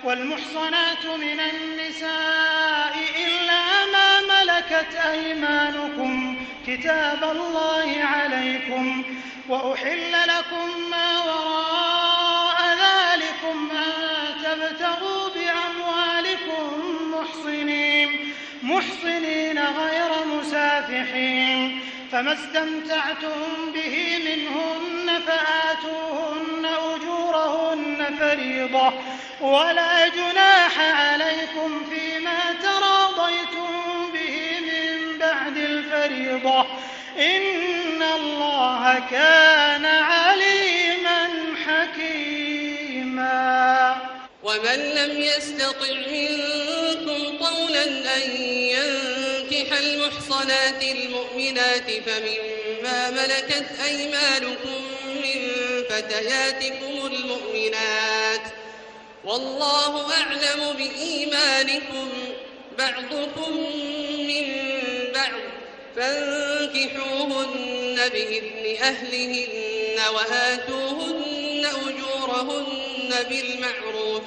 والمحصنات من النساء إلا ما ملكت أيمانكم كتاب الله عليكم وأحل لكم ما وراء ذلكم أن تبتغوا بأموالكم محصنين غير مسافحين فما استمتعتم به منهن فآتوهن أجورهن فريضة ولا جناح عليكم فيما تراضيتم به من بعد الفريضة إن الله كان عليما حكيما. ومن لم يستطع منكم طولا أن ينكح المحصنات المؤمنات فمما ملكت أيمانكم من فتياتكم المؤمنات والله أعلم بإيمانكم بعضكم من بعض فانكحوهن بإذن أهلهن وآتوهن أجورهن بالمعروف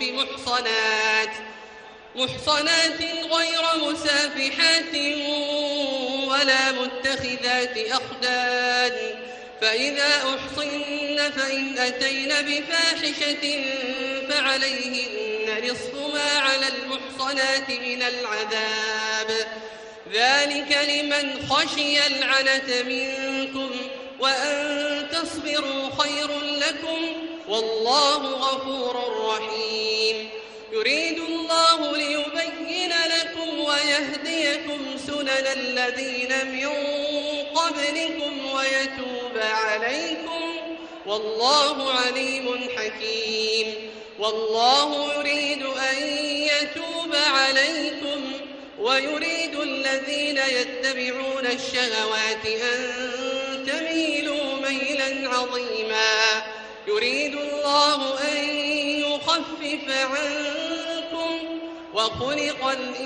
محصنات غير مسافحات ولا متخذات أخدان فإذا أحصن فإن أتين بفاحشة فعليهن نصف ما على المحصنات من العذاب ذلك لمن خشي العنة منكم وأن تصبروا خير لكم والله غفور رحيم. يريد الله ليبين لكم ويهديكم سنن الذين من قبلكم ويتوب عليكم والله عليم حكيم. والله يريد أن يتوب عليكم ويريد الذين يتبعون الشهوات أن تميلوا ميلا عظيما. يريد الله أن يخفف عنكم وخلق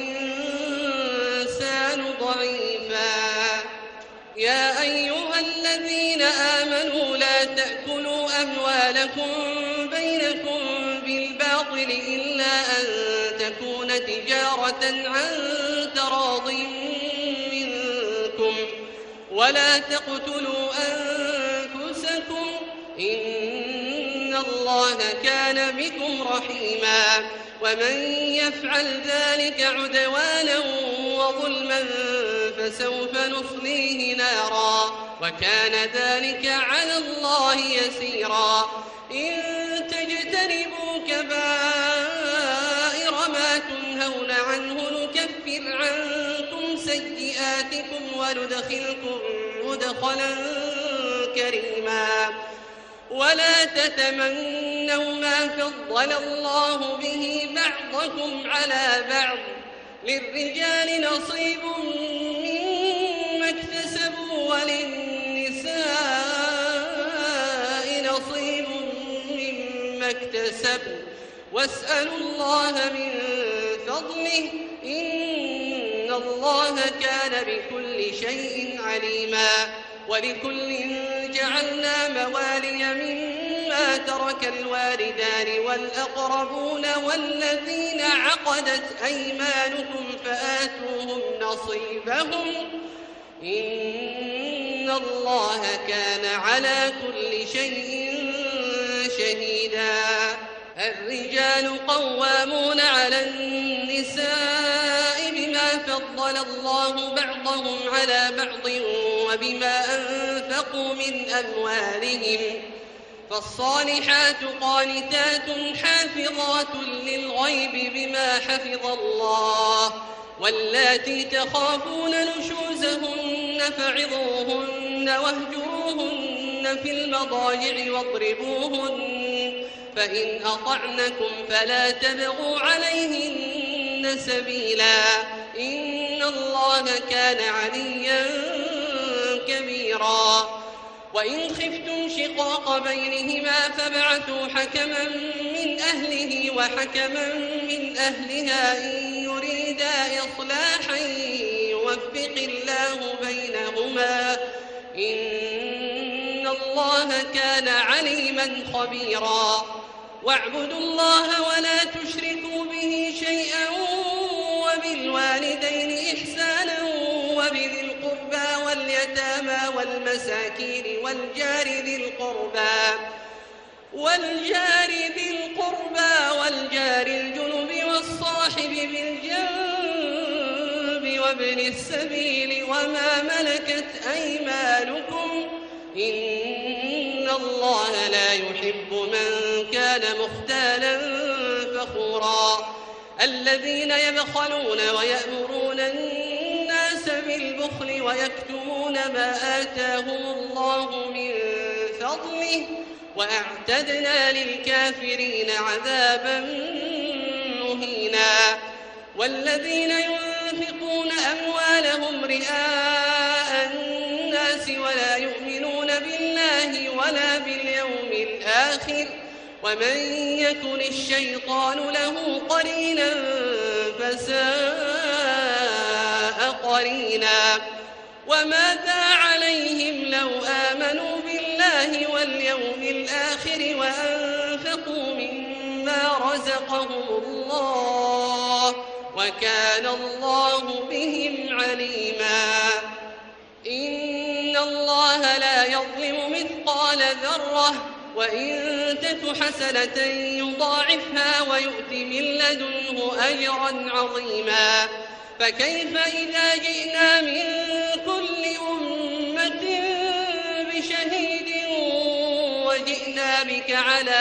الإنسان ضعيفا. يا أيها الذين آمنوا لا تأكلوا أموالكم بينكم بالباطل إلا أن تكون تجارة عن تراض منكم ولا تقتلوا أنفسكم إن الله كان بكم رحيما. ومن يفعل ذلك عدوانا وظلما فسوف نصليه نارا وكان ذلك على الله يسيرا. إن تجتنبوا كبائر ما تنهون عنه نكفر عنكم سيئاتكم وندخلكم مدخلا كريما. ولا تتمنوا ما فضل الله به بعضكم على بعض للرجال نصيب مما اكتسبوا وللنساء نصيب مما اكتسبوا واسألوا الله من فضله إن الله كان بكل شيء عليما. ولكل جعلنا موالي مما ترك الوالدان والأقربون والذين عقدت أيمانكم فآتوهم نصيبهم إن الله كان على كل شيء شهيدا. الرجال قوامون على النساء بما فضل الله بعضهم على بعض وبما أنفقوا من أموالهم فالصالحات قانتات حافظات للغيب بما حفظ الله واللاتي تخافون نشوزهن فعظوهن واهجروهن في المضاجع واضربوهن فإن أطعنكم فلا تبغوا عليهن سبيلا إن الله كان عليا كبيرا. وإن خفتم شقاق بينهما فابعثوا حكما من أهله وحكما من أهلها إن يريدا إصلاحا يوفق الله بينهما إن الله كان عليما خبيرا. واعبدوا الله ولا تشركوا وبالوالدين إحسانا وبذي القربى واليتامى والمساكين والجار ذي القربى والجار الجنب والصاحب بالجنب وابن السبيل وما ملكت أيمانكم إن الله لا يحب من كان مختالا فخورا الذين يبخلون ويأمرون الناس بالبخل ويكتمون ما آتاهم الله من فضله وأعتدنا للكافرين عذابا مهينا والذين ينفقون أموالهم رئاء الناس ولا يؤمنون بالله ولا باليوم الآخر ومن يكن الشيطان له قرينا فساء قرينا وماذا عليهم لو آمنوا بالله واليوم الآخر وأنفقوا مما رزقهم الله وكان الله بهم عليما إن الله لا يظلم مثقال ذرة وإن تك حسنة يضاعفها ويؤت من لدنه أجرا عظيما فكيف إذا جئنا من كل أمة بشهيد وجئنا بك على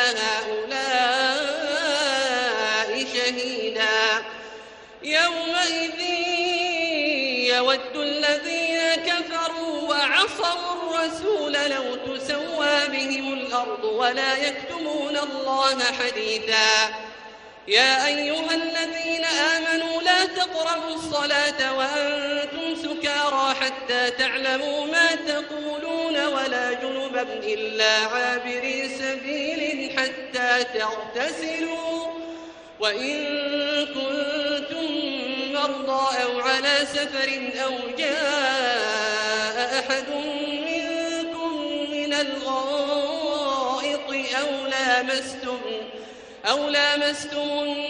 هؤلاء شهيدا يومئذ يود الذين كفروا وعصوا الرسول لو تسوى بهم الأرض ولا يكتمون الله حديثا يا أيها الذين آمنوا لا تقربوا الصلاة وأنتم سكارى حتى تعلموا ما تقولون ولا جنبا إلا عابري سبيل حتى تغتسلوا وإن كنتم مرضى أو على سفر أو جاء أحد منكم من الغائط أو لامستم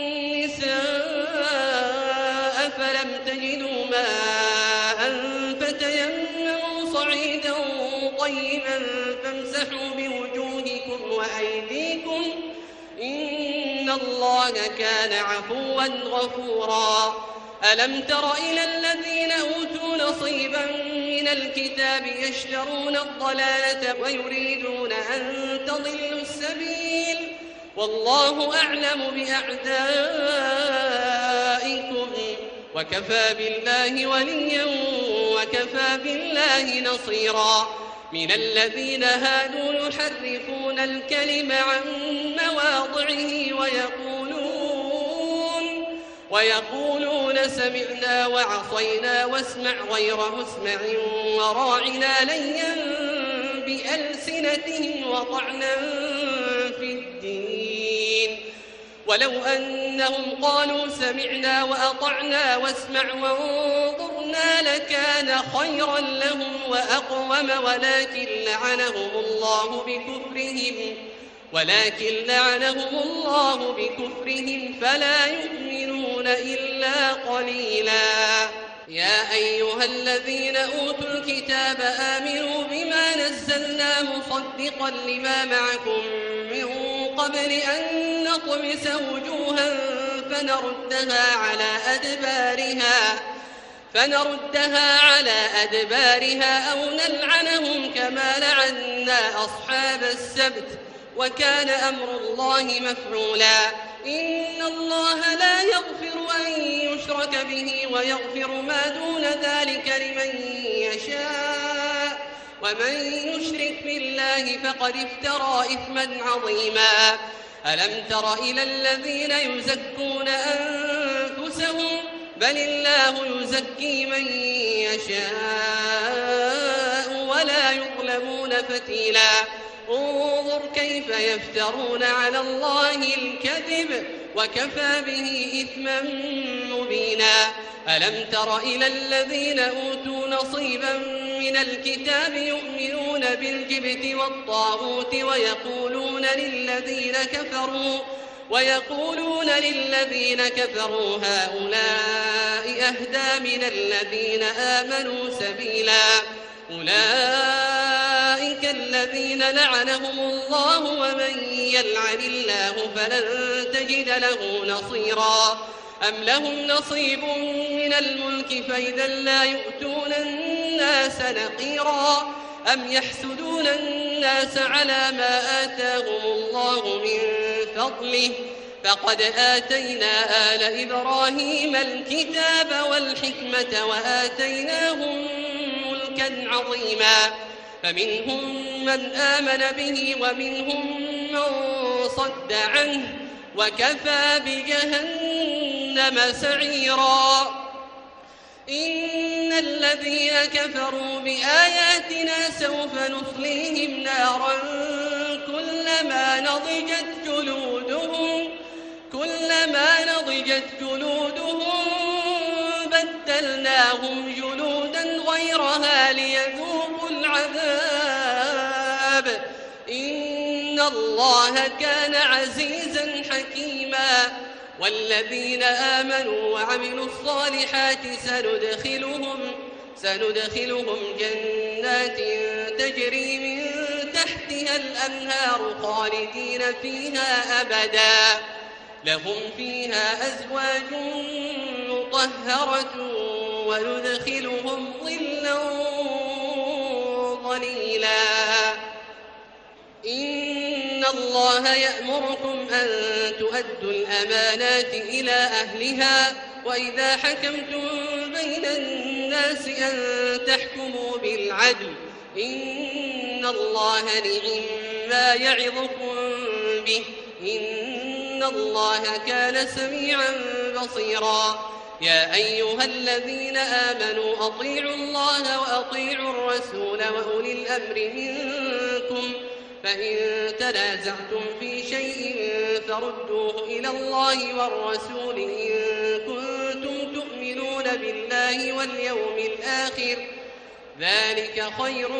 النساء فلم تجدوا ماء فتيمموا صعيدا طيبا فامسحوا بوجوهكم وأيديكم إن الله كان عفوا غفورا ألم تر إلى الذين أوتوا نصيبا من الكتاب يشترون الضلالة ويريدون أن تضلوا السبيل والله أعلم بأعدائكم وكفى بالله وليا وكفى بالله نصيرا من الذين هادوا يحرفون الكلم عن مواضعه ويقولون سمعنا وعصينا واسمع غير مسمع وراعنا ليا بألسنتهم وطعنا في الدين ولو أنهم قالوا سمعنا وأطعنا واسمع وانظرنا لكان خيرا لهم وأقوم ولكن لعنهم الله بكفرهم فلا يؤمنون إلا قليلا يا أيها الذين أوتوا الكتاب آمنوا بما نزلنا مصدقا لما معكم من قبل أن نطمس وجوها فنردها على أدبارها أو نلعنهم كما لعنا أصحاب السبت وكان أمر الله مفعولا إن الله لا يغفر أن يشرك به ويغفر ما دون ذلك لمن يشاء ومن يشرك بالله فقد افترى إثما عظيما ألم تر إلى الذين يزكون أنفسهم بل الله يزكي من يشاء ولا يظلمون فتيلا انظر كيف يفترون على الله الكذب وكفى به إثما مبينا ألم تر إلى الذين أوتوا نصيبا من الكتاب يؤمنون بالجبت والطاغوت ويقولون للذين كفروا هؤلاء أهدى من الذين آمنوا سبيلا أولئك الذين لعنهم الله ومن يلعن الله فلن تجد له نصيرا أم لهم نصيب من الملك فإذا لا يؤتون الناس نقيرا أم يحسدون الناس على ما آتاهم الله من فضله فقد آتينا آل إبراهيم الكتاب والحكمة وآتيناهم ملكا عظيما فمنهم من آمن به ومنهم من صد عنه وكفى بجهنم سعيرا إن الذين كفروا بآياتنا سوف نصليهم نارا كلما نضجت جلودهم بدلناهم جلودا غيرها ليذوقوا العذاب إن الله كان عزيزا حكيما والذين آمنوا وعملوا الصالحات سندخلهم جنات تجري من تحتها الأنهار خالدين فيها أبدا لهم فيها أزواج مطهرة وندخلهم ظلا ظليلا إن الله يأمركم أن تؤدوا الأمانات إلى أهلها وإذا حكمتم بين الناس أن تحكموا بالعدل إن الله نعم ما يعظكم به إن الله كان سميعا بصيرا يا أيها الذين آمنوا أطيعوا الله وأطيعوا الرسول وأولي الأمر منكم فإن تنازعتم في شيء فردوه إلى الله والرسول إن كنتم تؤمنون بالله واليوم الآخر ذلك خير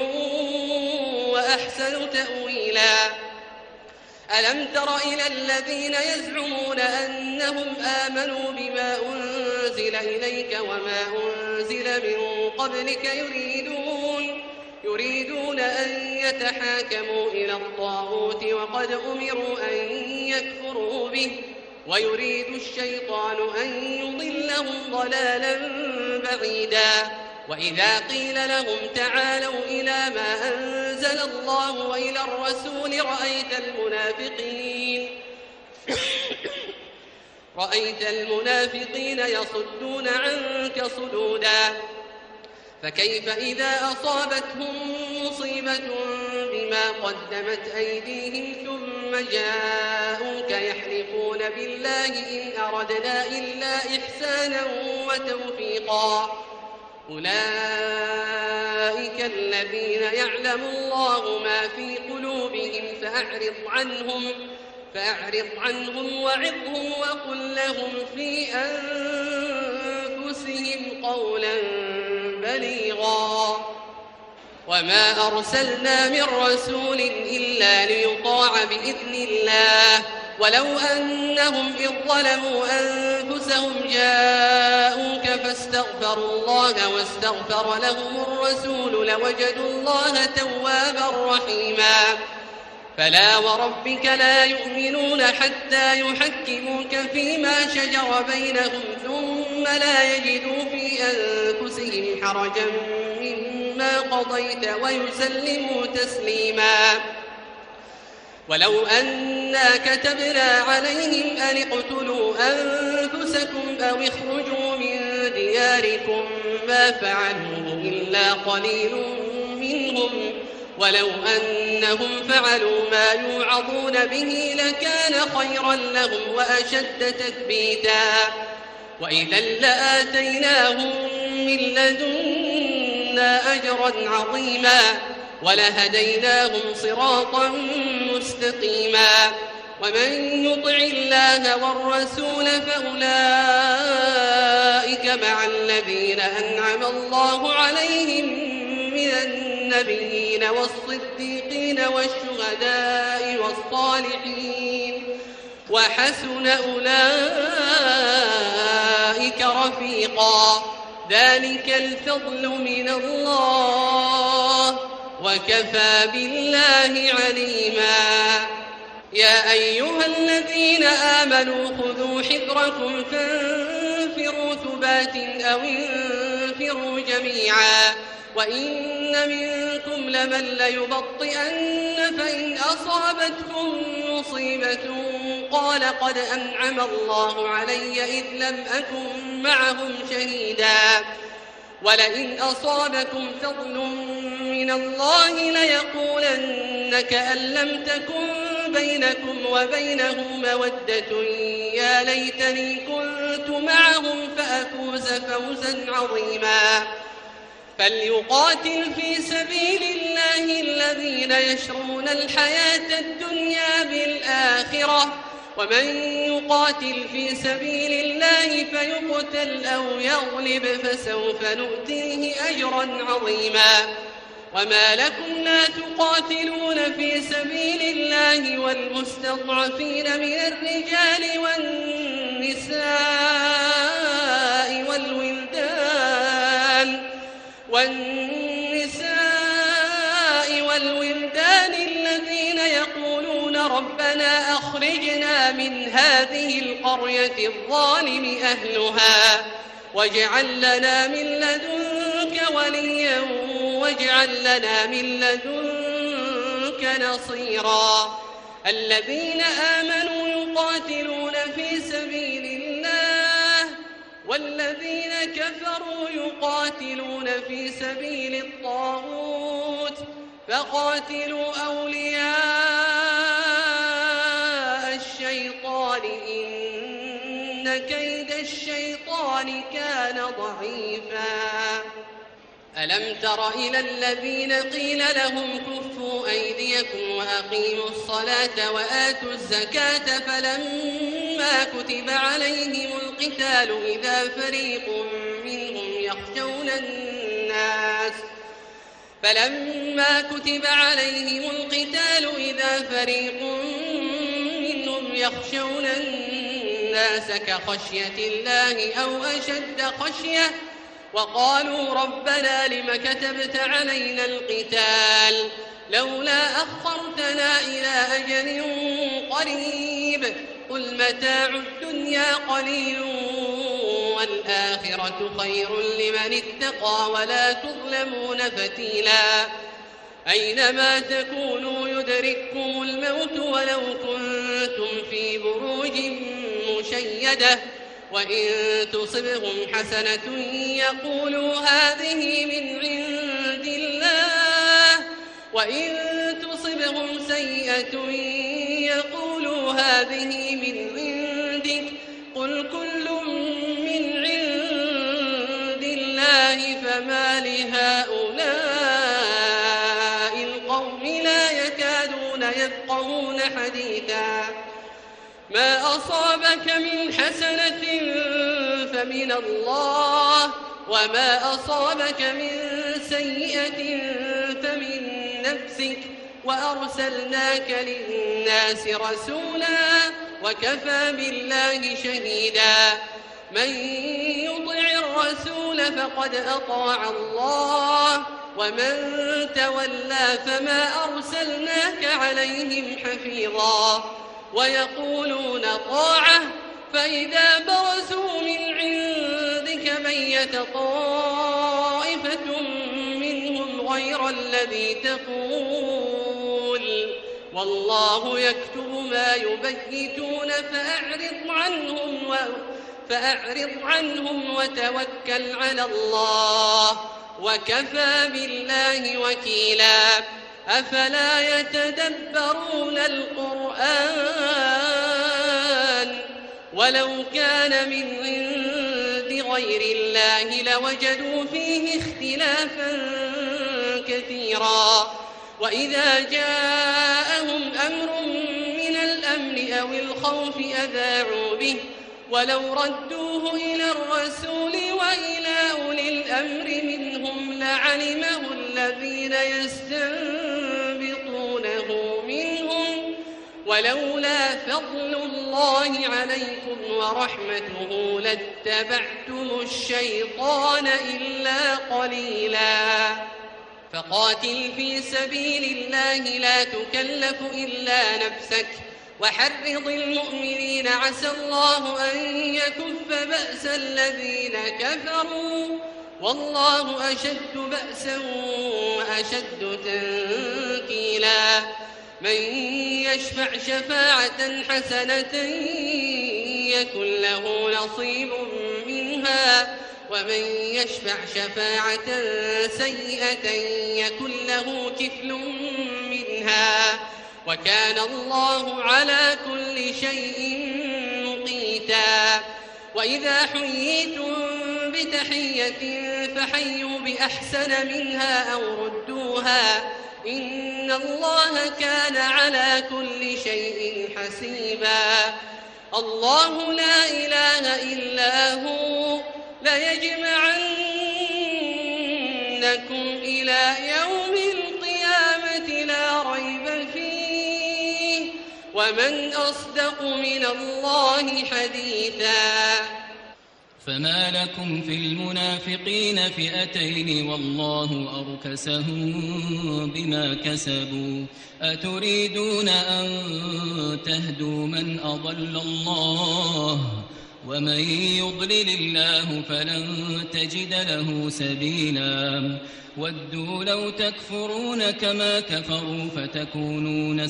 وأحسن تأويلا ألم تر إلى الذين يزعمون أنهم آمنوا بما أنزل إليك وما أنزل من قبلك يريدون أن يتحاكموا إلى الطاغوت وقد أمروا أن يكفروا به ويريد الشيطان أن يضلهم ضلالا بعيدا وإذا قيل لهم تعالوا إلى ما أنزل الله وإلى الرسول رأيت المنافقين يصدون عنك صدودا فكيف إذا أصابتهم مصيبة بما قدمت أيديهم ثم جاءوك يحلفون بالله إن أردنا إلا إحسانا وتوفيقا أولئك الذين يعلم الله ما في قلوبهم فأعرض عنهم وعظهم وقل لهم في أنفسهم قولا بليغا وما أرسلنا من رسول إلا ليطاع بإذن الله ولو أنهم إذ ظلموا أنفسهم جاءوك فاستغفروا الله واستغفر لهم الرسول لوجدوا الله توابا رحيما فلا وربك لا يؤمنون حتى يحكموك فيما شجر بينهم ثم لا يجدوا في أنفسهم حرجا مما قضيت ويسلموا تسليما ولو أنا كتبنا عليهم أن اقتلوا أنفسكم أو اخرجوا من دياركم ما فعلوه إلا قليل منهم ولو أنهم فعلوا ما يوعظون به لكان خيرا لهم وأشد تثبيتا وإذا لآتيناهم من لدنا أجرا عظيما ولهديناهم صراطا مستقيما ومن يطع الله والرسول فأولئك مع الذين أنعم الله عليهم من النبيين والصديقين والشهداء والصالحين وحسن أولئك رفيقا. ذلك الفضل من الله وكفى بالله عليما. يا أيها الذين آمنوا خذوا حذركم فانفروا ثبات أو انفروا جميعا وإن منكم لمن ليبطئن فإن أصابتكم مصيبة قال قد أنعم الله علي إذ لم أكن معهم شهيدا ولئن أصابكم فضل من الله ليقولن كأن لم تكن بينكم وبينه مودة يا ليتني كنت معهم فأفوز فوزا عظيما. فليقاتل في سبيل الله الذين يشرون الحياة الدنيا بالآخرة ومن يقاتل في سبيل الله فيقتل أو يغلب فسوف نؤتيه أجرا عظيما. وما لكم لا تقاتلون في سبيل الله والمستضعفين من الرجال والولدان الذين يقولون ربنا أخرجنا من هذه القرية الظالم أهلها واجعل لنا من لدنك وليا واجعل لنا من لدنك نصيرا. الذين آمنوا يقاتلون في سبيل الله والذين كفروا يقاتلون في سبيل الطاغوت فقاتلوا أولياء الشيطان إن كيد الشيطان كان ضعيفا. ألم تر إلى الذين قيل لهم كفوا أيديكم وأقيموا الصلاة وآتوا الزكاة فلما كتب عليهم القتال إذا فريق منهم يخشون الناس كخشية الله أو أشد خشية وقالوا ربنا لم كتبت علينا القتال لولا أخرتنا إلى أجل قريب قل متاع الدنيا قليل والآخرة خير لمن اتقى ولا تظلمون فتيلا. أينما تكونوا يدرككم الموت ولو كنتم في بروج مشيدة وإن تصبهم حسنة يقولوا هذه من عند الله وإن تصبهم سيئة يقولوا هذه من عندك قل كل من عند الله فما لهؤلاء القوم لا يكادون يفقهون حديثا. ما أصابك من حسنة فمن الله وما أصابك من سيئة فمن نفسك وأرسلناك للناس رسولا وكفى بالله شهيدا. من يطع الرسول فقد أطاع الله ومن تولى فما أرسلناك عليهم حفيظا. ويقولون طاعة فإذا برزوا من عندك بيت طائفة منهم غير الذي تقول والله يكتب ما يبيتون فأعرض عنهم وتوكل على الله وكفى بالله وكيلا. أفلا يتدبرون القرآن ولو كان من عند غير الله لوجدوا فيه اختلافا كثيرا. وإذا جاءهم أمر من الأمن أو الخوف أذاعوا به ولو ردوه إلى الرسول وإلى أولي الأمر منهم لعلمه الذين يستنبطونه منهم ولولا فضل الله عليكم ورحمته لاتبعتم الشيطان إلا قليلا فقاتل في سبيل الله لا تكلف إلا نفسك وحرض المؤمنين عسى الله أن يكف بأس الذين كفروا والله أشد بأسا وأشد تنكيلا من يشفع شفاعة حسنة يكن له نصيب منها ومن يشفع شفاعة سيئة يكن له كفل منها وكان الله على كل شيء مقيتا وإذا حييتم بتحية فحيوا بأحسن منها أو ردوها إن الله كان على كل شيء حسيبا الله لا إله إلا هو ليجمعنكم إلى يوم القيامة لا ريب فيه ومن أصدق من الله حديثا فما لكم في المنافقين فئتين والله أركسهم بما كسبوا أتريدون أن تهدوا من أضل الله ومن يضلل الله فلن تجد له سبيلا ودوا لو تكفرون كما كفروا فتكونون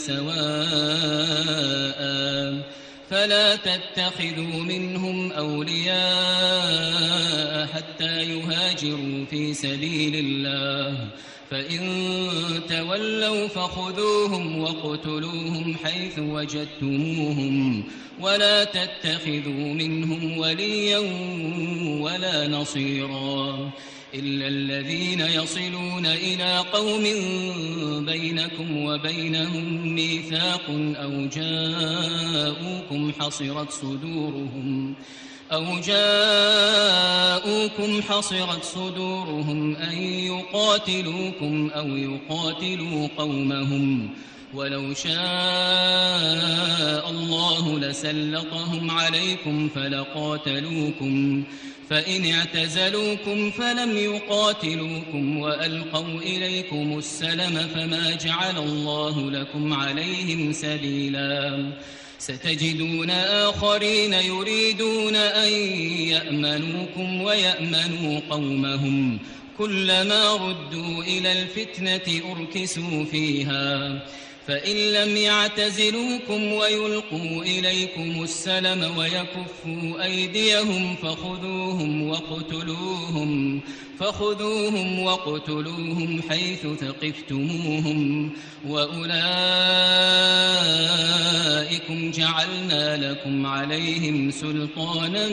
سواء فلا تتخذوا منهم أولياء حتى يهاجروا في سبيل الله فإن تولوا فخذوهم واقتلوهم حيث وجدتموهم ولا تتخذوا منهم وليا ولا نصيرا إلا الذين يصلون إلى قوم بينكم وبينهم ميثاق أو جاءوكم حصرت صدورهم أن يقاتلوكم أو يقاتلوا قومهم ولو شاء الله لسلطهم عليكم فلقاتلوكم فإن اعتزلوكم فلم يقاتلوكم وألقوا إليكم السلم فما جعل الله لكم عليهم سبيلا ستجدون آخرين يريدون أن يأمنوكم ويأمنوا قومهم كلما ردوا إلى الفتنة أركسوا فيها فإن لم يعتزلوكم ويلقوا إليكم السلم ويكفوا أيديهم فخذوهم واقتلوهم حيث ثقفتموهم وأولئكم جعلنا لكم عليهم سلطانا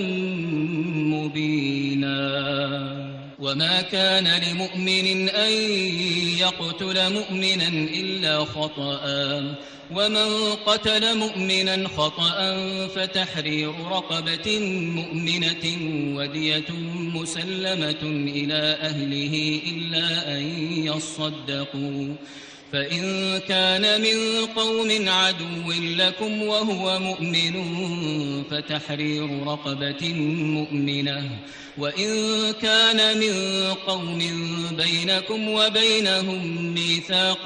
مبينا وما كان لمؤمن أن يقتل مؤمنا إلا خطأ ومن قتل مؤمنا خطأ فتحرير رقبة مؤمنة ودية مسلمة إلى أهله إلا أن يصدقوا فإن كان من قوم عدو لكم وهو مؤمن فتحرير رقبة مؤمنة وإن كان من قوم بينكم وبينهم ميثاق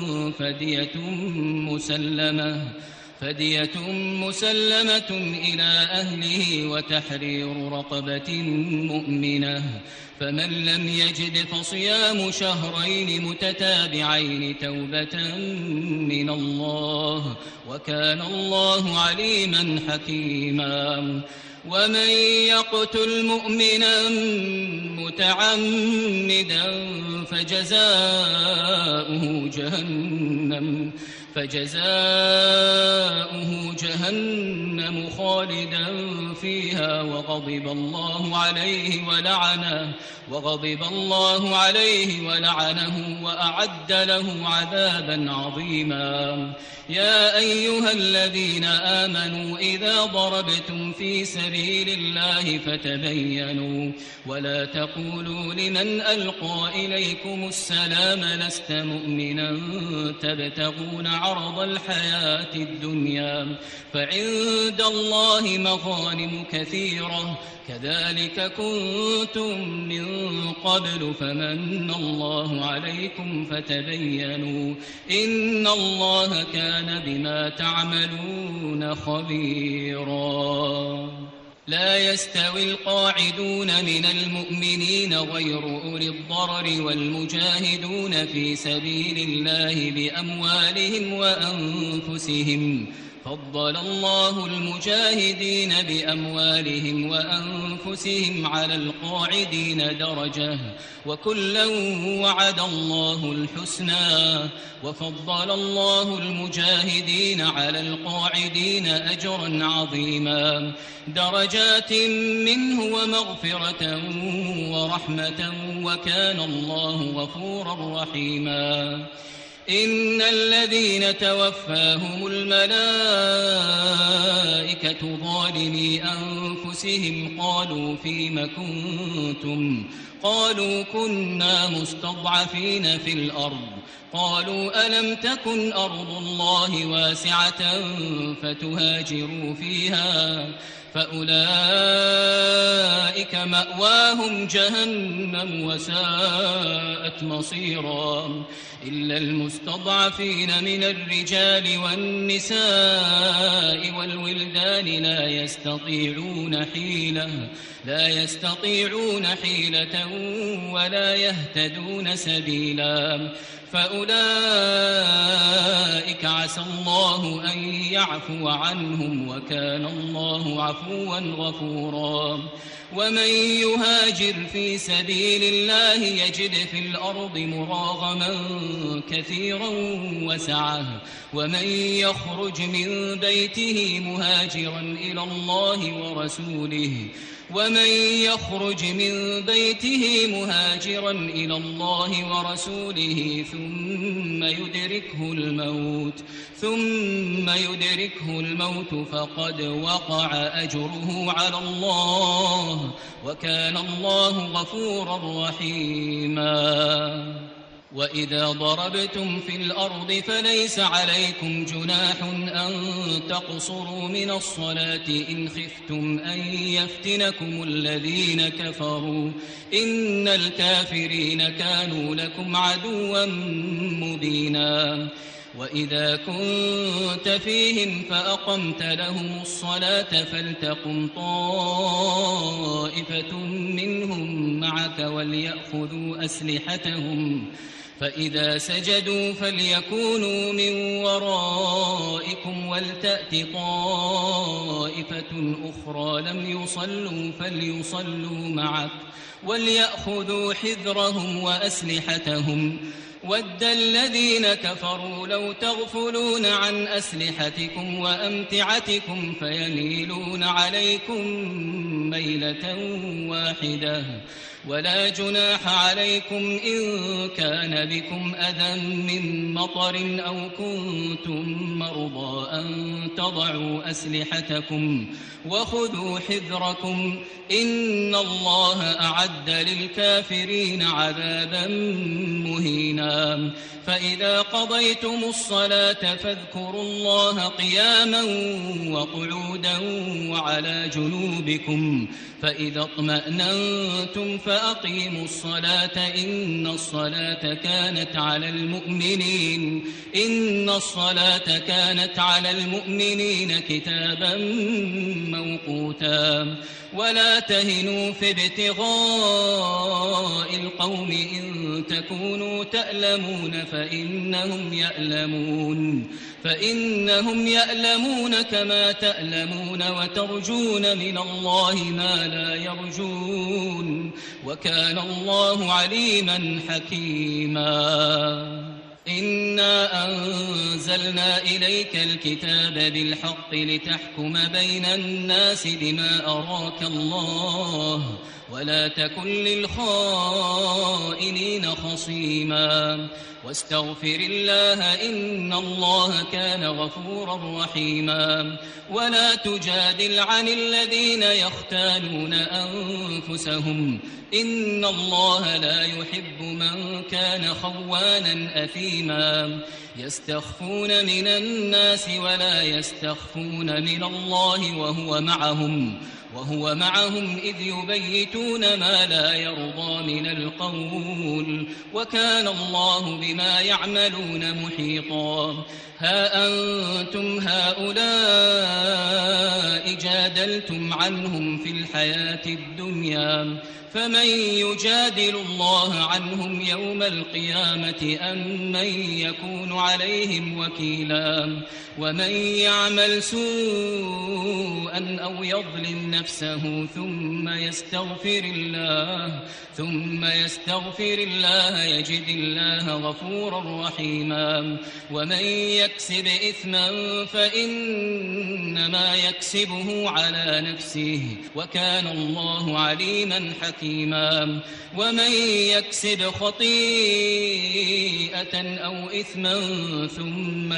فدية مسلمة إلى أهله وتحرير رقبة مؤمنة فمن لم يجد فصيام شهرين متتابعين توبة من الله وكان الله عليما حكيما ومن يقتل مؤمنا متعمدا فجزاؤه جهنم خالدا فيها وغضب الله عليه ولعنه وأعد له عذابا عظيما يا أيها الذين آمنوا إذا ضربتم في سبيل الله فتبينوا ولا تقولوا لمن ألقى إليكم السلام لست مؤمنا تبتغون عرض الحياة الدنيا فعند الله مغانم كثيرة كذلك كنتم من قبل فمن الله عليكم فتبينوا إن الله كان بما تعملون خبيرا لا يستوي القاعدون من المؤمنين غير أولي الضرر والمجاهدون في سبيل الله بأموالهم وأنفسهم فضل الله المجاهدين بأموالهم وأنفسهم على القاعدين درجة وكلا وعد الله الحسنى وفضل الله المجاهدين على القاعدين أجرا عظيما درجات منه ومغفرة ورحمة وكان الله غفورا رحيما إن الذين توفاهم الملائكة ظالمي أنفسهم قالوا فيم كنتم قالوا كنا مستضعفين في الأرض قالوا ألم تكن أرض الله واسعة فتهاجروا فيها فأولئك مأواهم جهنم وساءت مصيرا إلا المستضعفين من الرجال والنساء والولدان لا يستطيعون حيلة ولا يهتدون سبيلا فأولئك عسى الله أن يعفو عنهم وكان الله عفوا غفورا ومن يهاجر في سبيل الله يجد في الأرض مراغما كثيرا وسعة ومن يخرج من بيته مهاجرا إلى الله ورسوله ثم يدركه الموت فقد وقع أجره على الله وكان الله غفورا رحيما وإذا ضربتم في الأرض فليس عليكم جناح أن تقصروا من الصلاة إن خفتم أن يفتنكم الذين كفروا إن الكافرين كانوا لكم عدوا مبينا وإذا كنت فيهم فأقمت لهم الصلاة فلتقم طائفة منهم معك وليأخذوا أسلحتهم فإذا سجدوا فليكونوا من ورائكم ولتأت طائفة أخرى لم يصلوا فليصلوا معك وليأخذوا حذرهم وأسلحتهم ود الذين كفروا لو تغفلون عن أسلحتكم وأمتعتكم فيميلون عليكم ميلة واحدة ولا جناح عليكم إن كان بكم أذى من مطر أو كنتم مرضى أن تضعوا أسلحتكم وخذوا حذركم إن الله أعد للكافرين عذابا مهينا فإذا قضيتم الصلاة فاذكروا الله قياما وقعودا وعلى جنوبكم فإذا اطمأننتم فأقيموا الصلاة إن الصلاة كانت على المؤمنين كتابا موقوتا ولا تهنوا في ابتغاء القوم إن تكونوا تألمون فإنهم يألمون كما تألمون وترجون من الله ما لا يرجون وكان الله عليما حكيما إنا أنزلنا إليك الكتاب بالحق لتحكم بين الناس بما أراك الله ولا تكن للخائنين خصيما واستغفر الله إن الله كان غفورا رحيما ولا تجادل عن الذين يختانون أنفسهم إن الله لا يحب من كان خوانا أثيما يستخفون من الناس ولا يستخفون من الله وهو معهم إذ يبيتون ما لا يرضى من القول وكان الله بما يعملون محيطا ها أنتم هؤلاء جادلتم عنهم في الحياة الدنيا فمن يجادل الله عنهم يوم القيامة أم من يكون عليهم وكيلا ومن يعمل سوءا أو يظلم نفسه ثم يستغفر الله يجد الله غفورا رحيما ومن يكسب إثما فإنما يكسبه على نفسه وكان الله عليما حكيما ومن يكسب خطيئة أو إثما ثم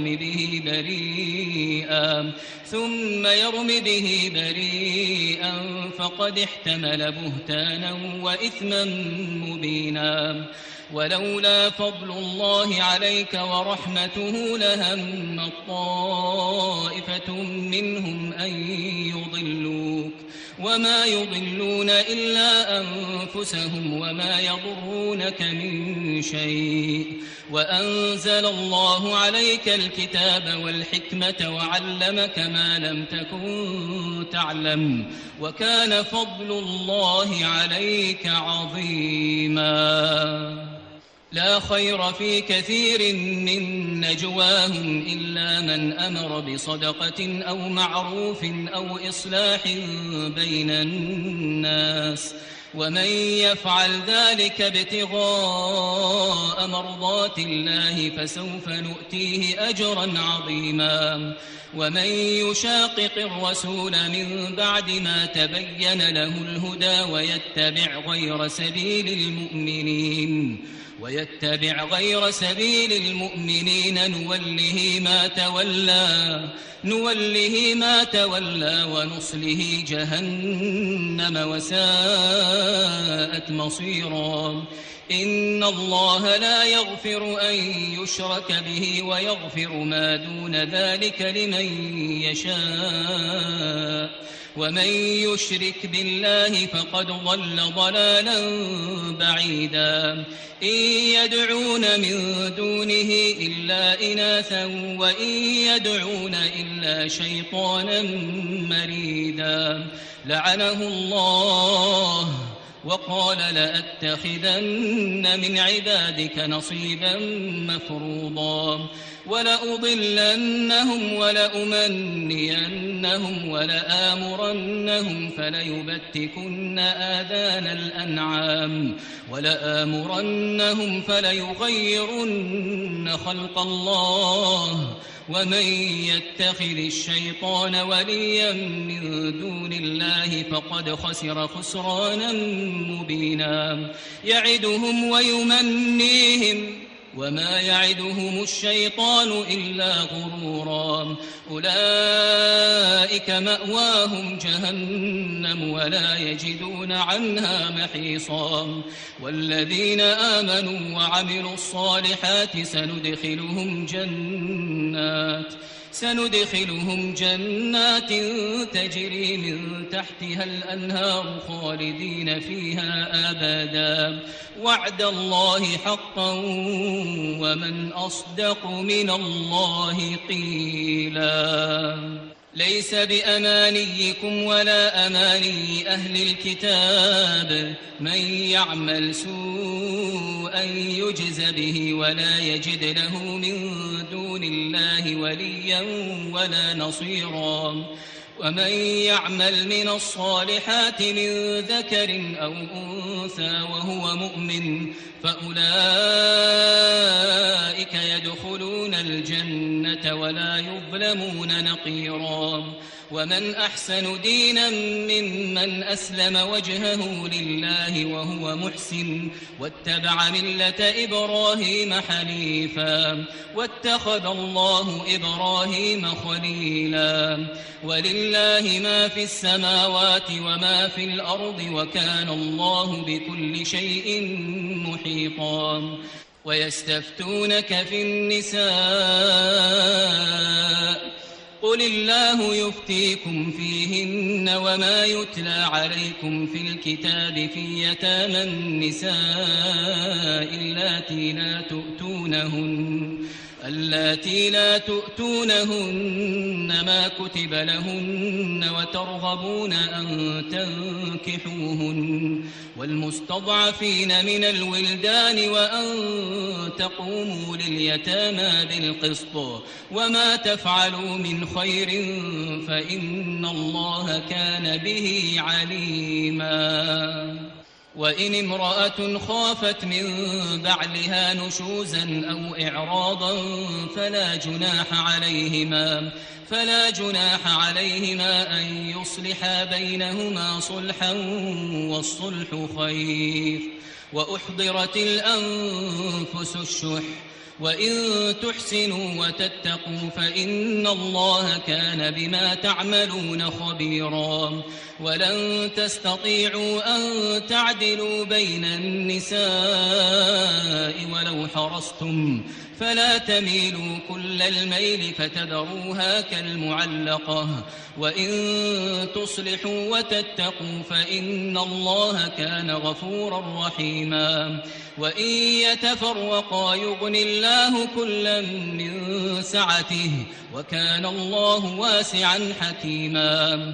يرم به بريئا فقد احتمل بهتانا وإثما مبينا ولولا فضل الله عليك ورحمته لهم طائفة منهم أن يضلوك وما يضلون إلا أنفسهم وما يضرونك من شيء وأنزل الله عليك الكتاب والحكمة وعلمك ما لم تكن تعلم وكان فضل الله عليك عظيما لا خير في كثير من نجواهم إلا من أمر بصدقة أو معروف أو إصلاح بين الناس ومن يفعل ذلك ابتغاء مرضات الله فسوف نؤتيه أجرا عظيما ومن يشاقق الرسول من بعد ما تبين له الهدى ويتبع غير سبيل المؤمنين نوله ما تولى ونصله جهنم وساءت مصيرا إن الله لا يغفر أن يشرك به ويغفر ما دون ذلك لمن يشاء ومن يشرك بالله فقد ضل ضلالا بعيدا إن يدعون من دونه إلا إناثا وإن يدعون إلا شيطانا مريدا لعنه الله وقال لأتخذن من عبادك نصيبا مفروضا ولأضلنهم ولأمنينهم ولآمرنهم فليبتكن آذان الأنعام ولآمرنهم فليغيرن خلق الله ومن يتخذ الشيطان وليا من دون الله فقد خسر خسرانا مبينا يعدهم ويمنيهم وما يعدهم الشيطان إلا غرورا أولئك مأواهم جهنم ولا يجدون عنها محيصا والذين آمنوا وعملوا الصالحات سندخلهم جنات تجري من تحتها الأنهار خالدين فيها أبدا وعد الله حقا ومن أصدق من الله قيلا ليس بأمانيكم ولا أماني أهل الكتاب من يعمل سوءا يجز به ولا يجد له من دون الله وليا ولا نصيرا ومن يعمل من الصالحات من ذكر أو أنثى وهو مؤمن فأولئك يدخلون الجنة ولا يظلمون نقيرا. ومن أحسن دينا ممن أسلم وجهه لله وهو محسن واتبع ملة إبراهيم حنيفا واتخذ الله إبراهيم خليلا. ولله ما في السماوات وما في الأرض وكان الله بكل شيء محيطا. ويستفتونك في النساء قل الله يفتيكم فيهن وما يتلى عليكم في الكتاب في يتامى النساء اللاتي لا تؤتونهن ما كتب لهن وترغبون أن تنكحوهن والمستضعفين من الولدان وأن تقوموا لليتامى بالقسط وما تفعلوا من خير فإن الله كان به عليما. وإن امرأة خافت من بعلها نشوزا أو إعراضا فلا جناح عليهما أن يصلحا بينهما صلحا والصلح خير. وأحضرت الأنفس الشح وإن تحسنوا وتتقوا فإن الله كان بما تعملون خبيرا. ولن تستطيعوا أن تعدلوا بين النساء ولو حرصتم فلا تميلوا كل الميل فتذروها كالمعلقة. وإن تصلحوا وتتقوا فإن الله كان غفورا رحيما. وإن يتفرقا يغن الله كلا من سعته وكان الله واسعا حكيما.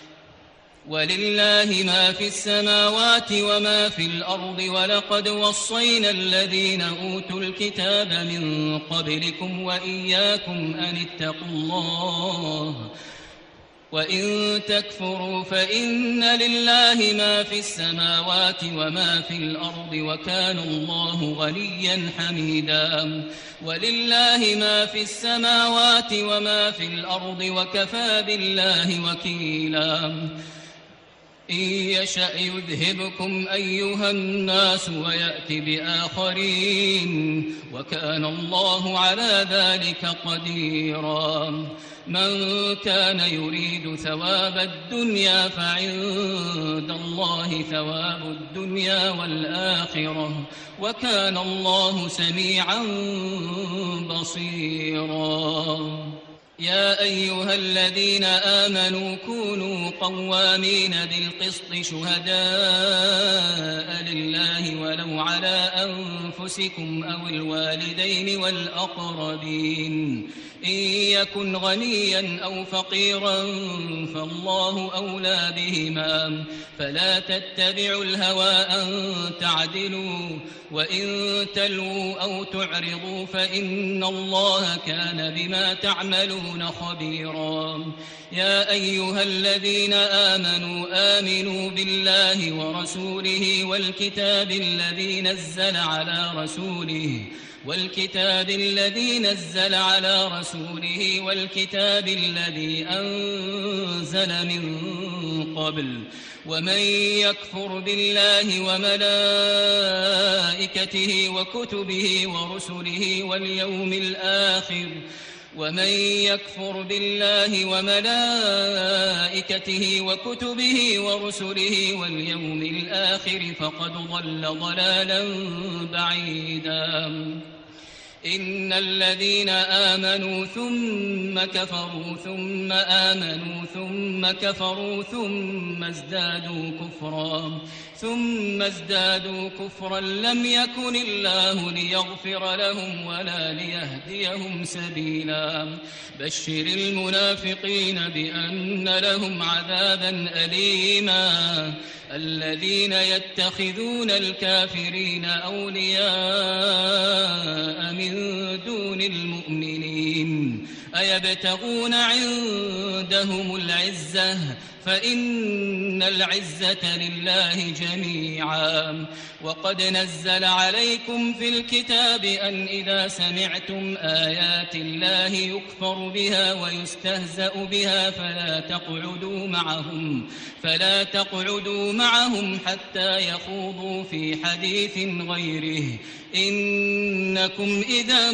ولله ما في السماوات وما في الأرض ولقد وصينا الذين أوتوا الكتاب من قبلكم وإياكم أن اتقوا الله وإن تكفروا فإن لله ما في السماوات وما في الأرض وكان الله غنيا حميدا. ولله ما في السماوات وما في الأرض وكفى بالله وكيلا. إن يشأ يذهبكم أيها الناس ويأت بآخرين وكان الله على ذلك قديرا. من كان يريد ثواب الدنيا فعند الله ثواب الدنيا والآخرة وكان الله سميعا بصيرا. يا أيها الذين آمنوا كونوا قوامين بالقسط شهداء لله ولو على أنفسكم أو الوالدين والأقربين إن يكن غنيا أو فقيرا فالله أولى بهما فلا تتبعوا الهوى أن تعدلوا وإن تلووا أو تعرضوا فإن الله كان بما تعملون خبيرا. يا أيها الذين آمنوا بالله ورسوله والكتاب الذي نزل على رسوله والكتاب الذي أنزل من قبل ومن يكفر بالله وملائكته وكتبه ورسله واليوم الآخر فقد ضل ضلالا بعيدا. إن الذين آمنوا ثم كفروا ثم آمنوا ثم كفروا ثم ازدادوا كفرا لم يكن الله ليغفر لهم ولا ليهديهم سبيلا. بشر المنافقين بأن لهم عذابا أليما. الذين يتخذون الكافرين أولياء من دون المؤمنين أيبتغون عندهم العزة فإن العزة لله جميعا وقد نزل عليكم في الكتاب أن إذا سمعتم آيات الله يكفر بها ويستهزأ بها فلا تقعدوا معهم حتى يخوضوا في حديث غيره إنكم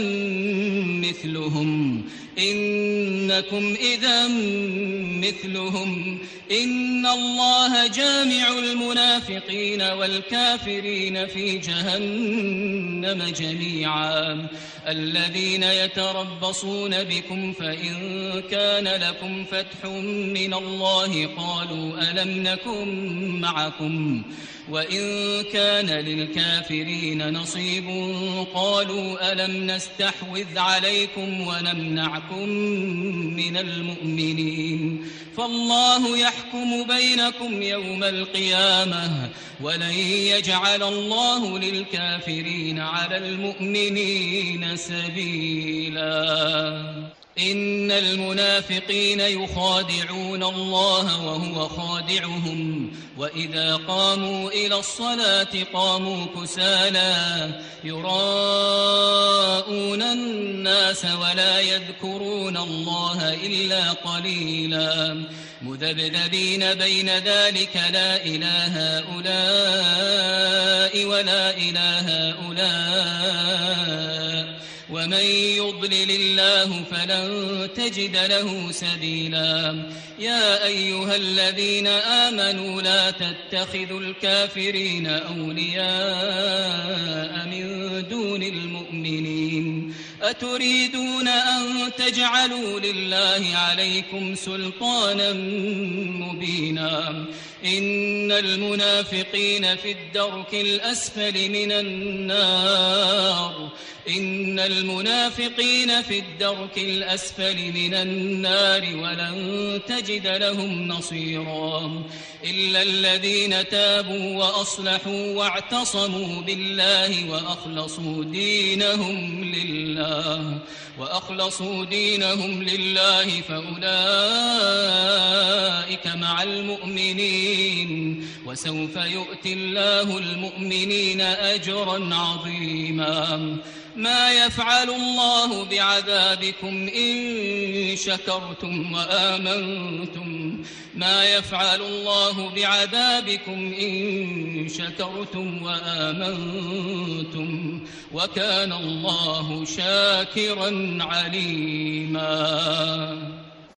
إذا مثلهم إن الله جامع المنافقين والكافرين في جهنم جميعا الذين يتربصون بكم فإن كان لكم فتح من الله قالوا ألم نكن معكم وإن كان للكافرين نصيب قالوا ألم نستحوذ عليكم ونمنعكم من المؤمنين فالله يحكم بينكم يوم القيامة ولن يجعل الله للكافرين على المؤمنين سبيلا إن المنافقين يخادعون الله وهو خادعهم وإذا قاموا إلى الصلاة قاموا كسالى يراءون الناس ولا يذكرون الله إلا قليلا مذبذبين بين ذلك لا إله هؤلاء ولا إله هؤلاء ومن يضلل الله فلن تجد له سبيلا يا أيها الذين آمنوا لا تتخذوا الكافرين أولياء من دون المؤمنين أتريدون أن تجعلوا لله عليكم سلطانا مبينا إن المنافقين في الدرك الأسفل من النار ولن تجد لهم نصيرا إلا الذين تابوا وأصلحوا واعتصموا بالله وأخلصوا دينهم لله فأولئك مع المؤمنين وسوف يؤتي الله المؤمنين أجرا عظيما ما يفعل الله بعذابكم إن شكرتم وآمنتم وكان الله شاكرا عليما